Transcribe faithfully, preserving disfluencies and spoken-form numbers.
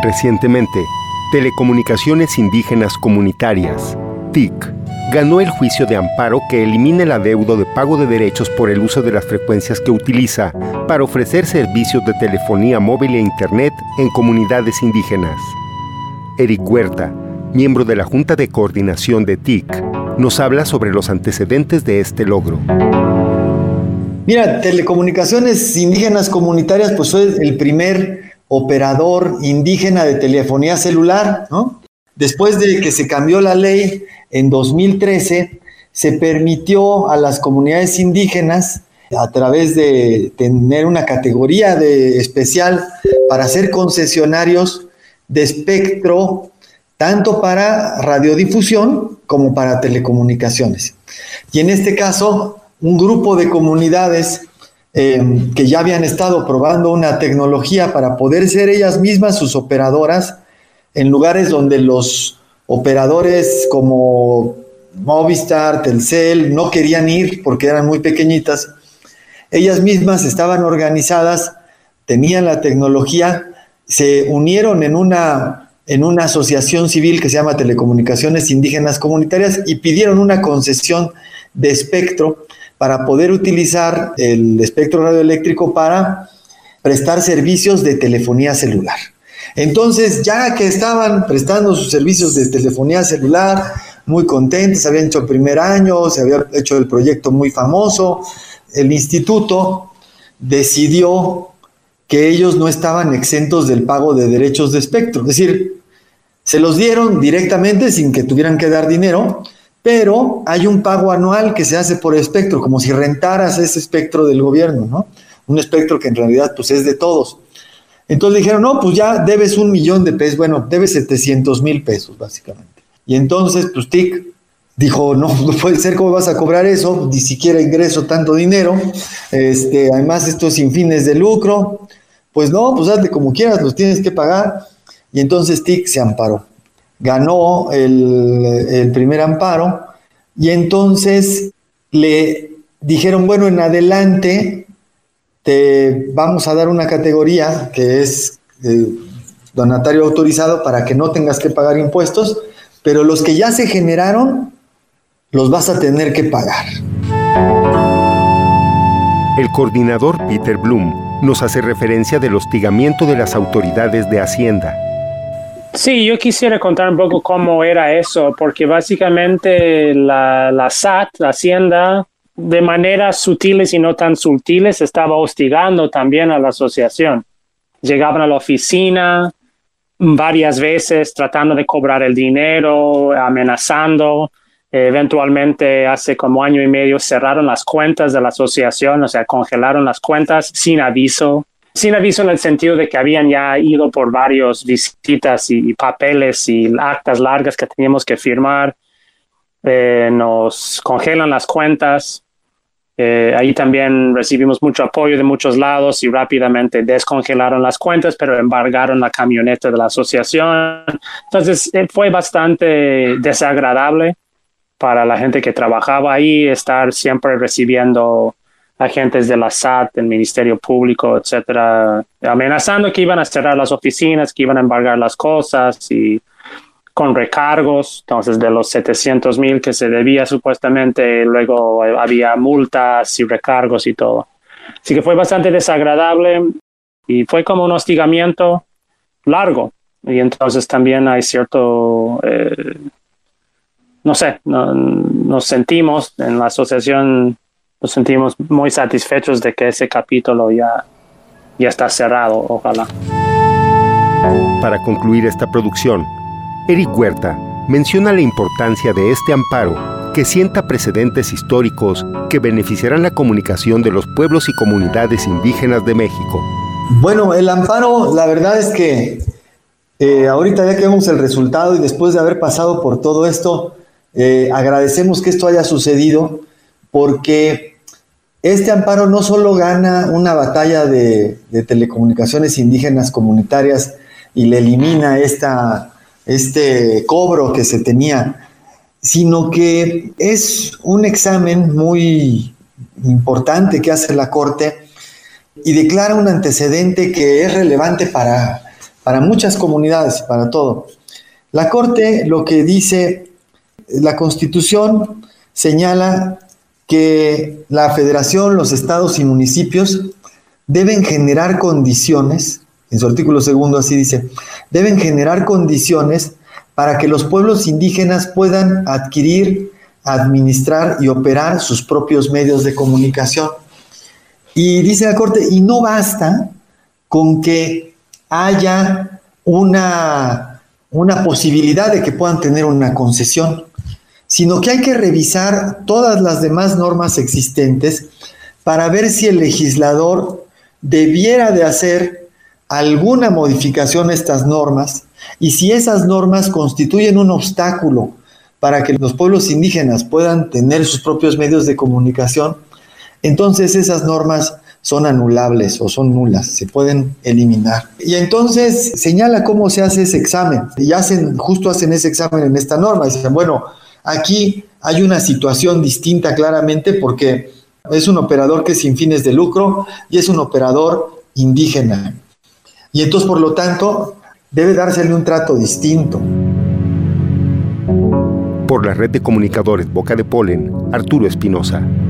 Recientemente, Telecomunicaciones Indígenas Comunitarias, T I C, ganó el juicio de amparo que elimina el adeudo de pago de derechos por el uso de las frecuencias que utiliza para ofrecer servicios de telefonía móvil e internet en comunidades indígenas. Eric Huerta, miembro de la Junta de Coordinación de T I C, nos habla sobre los antecedentes de este logro. Mira, Telecomunicaciones Indígenas Comunitarias pues fue el primer operador indígena de telefonía celular, ¿no? Después de que se cambió la ley en dos mil trece, se permitió a las comunidades indígenas, a través de tener una categoría de especial para ser concesionarios de espectro, tanto para radiodifusión como para telecomunicaciones. Y en este caso, un grupo de comunidades eh, que ya habían estado probando una tecnología para poder ser ellas mismas sus operadoras, en lugares donde los operadores como Movistar, Telcel, no querían ir porque eran muy pequeñitas. Ellas mismas estaban organizadas, tenían la tecnología, se unieron en una, en una asociación civil que se llama Telecomunicaciones Indígenas Comunitarias y pidieron una concesión de espectro para poder utilizar el espectro radioeléctrico para prestar servicios de telefonía celular. Entonces, ya que estaban prestando sus servicios de telefonía celular, muy contentos, habían hecho el primer año, se había hecho el proyecto muy famoso, el instituto decidió que ellos no estaban exentos del pago de derechos de espectro. Es decir, se los dieron directamente sin que tuvieran que dar dinero, pero hay un pago anual que se hace por espectro, como si rentaras ese espectro del gobierno, ¿no? Un espectro que en realidad pues, es de todos. Entonces dijeron, no, pues ya debes un millón de pesos, bueno, debes setecientos mil pesos, básicamente. Y entonces, pues, T I C dijo, no, no puede ser, ¿cómo vas a cobrar eso? Ni siquiera ingreso tanto dinero, este, además esto es sin fines de lucro. Pues no, pues hazle como quieras, los tienes que pagar. Y entonces T I C se amparó. Ganó el, el primer amparo y entonces le dijeron, bueno, en adelante te vamos a dar una categoría que es eh, donatario autorizado para que no tengas que pagar impuestos, pero los que ya se generaron los vas a tener que pagar. El coordinador Peter Bloom nos hace referencia del hostigamiento de las autoridades de Hacienda. Sí, yo quisiera contar un poco cómo era eso, porque básicamente la, la S A T, la Hacienda, de maneras sutiles y no tan sutiles, estaba hostigando también a la asociación. Llegaban a la oficina varias veces tratando de cobrar el dinero, amenazando. Eventualmente, hace como año y medio, cerraron las cuentas de la asociación, o sea, congelaron las cuentas sin aviso. Sin aviso en el sentido de que habían ya ido por varias visitas y, y papeles y actas largas que teníamos que firmar. Eh, nos congelan las cuentas. Eh, ahí también recibimos mucho apoyo de muchos lados y rápidamente descongelaron las cuentas, pero embargaron la camioneta de la asociación. Entonces eh, fue bastante desagradable para la gente que trabajaba ahí, estar siempre recibiendo agentes de la S A T, del Ministerio Público, etcétera, amenazando que iban a cerrar las oficinas, que iban a embargar las cosas y con recargos. Entonces, de los setecientos mil que se debía supuestamente, luego había multas y recargos y todo. Así que fue bastante desagradable y fue como un hostigamiento largo. Y entonces también hay cierto, eh, no sé, no, nos sentimos en la asociación, nos sentimos muy satisfechos de que ese capítulo ya, ya está cerrado, ojalá. Para concluir esta producción, Eric Huerta menciona la importancia de este amparo que sienta precedentes históricos que beneficiarán la comunicación de los pueblos y comunidades indígenas de México. Bueno, el amparo, la verdad es que eh, ahorita ya que vemos el resultado y después de haber pasado por todo esto, eh, agradecemos que esto haya sucedido porque este amparo no solo gana una batalla de, de telecomunicaciones indígenas comunitarias y le elimina esta... este cobro que se tenía, sino que es un examen muy importante que hace la Corte y declara un antecedente que es relevante para, para muchas comunidades, para todo. La Corte lo que dice, la Constitución señala que la Federación, los estados y municipios deben generar condiciones, en su artículo segundo así dice, deben generar condiciones para que los pueblos indígenas puedan adquirir, administrar y operar sus propios medios de comunicación. Y dice la Corte, y no basta con que haya una, una posibilidad de que puedan tener una concesión, sino que hay que revisar todas las demás normas existentes para ver si el legislador debiera de hacer alguna modificación a estas normas y si esas normas constituyen un obstáculo para que los pueblos indígenas puedan tener sus propios medios de comunicación, entonces esas normas son anulables o son nulas, se pueden eliminar. Y entonces señala cómo se hace ese examen, y hacen, justo hacen ese examen en esta norma, y dicen, bueno, aquí hay una situación distinta claramente porque es un operador que es sin fines de lucro y es un operador indígena. Y entonces, por lo tanto, debe dársele un trato distinto. Por la red de comunicadores Boca de Polen, Arturo Espinosa.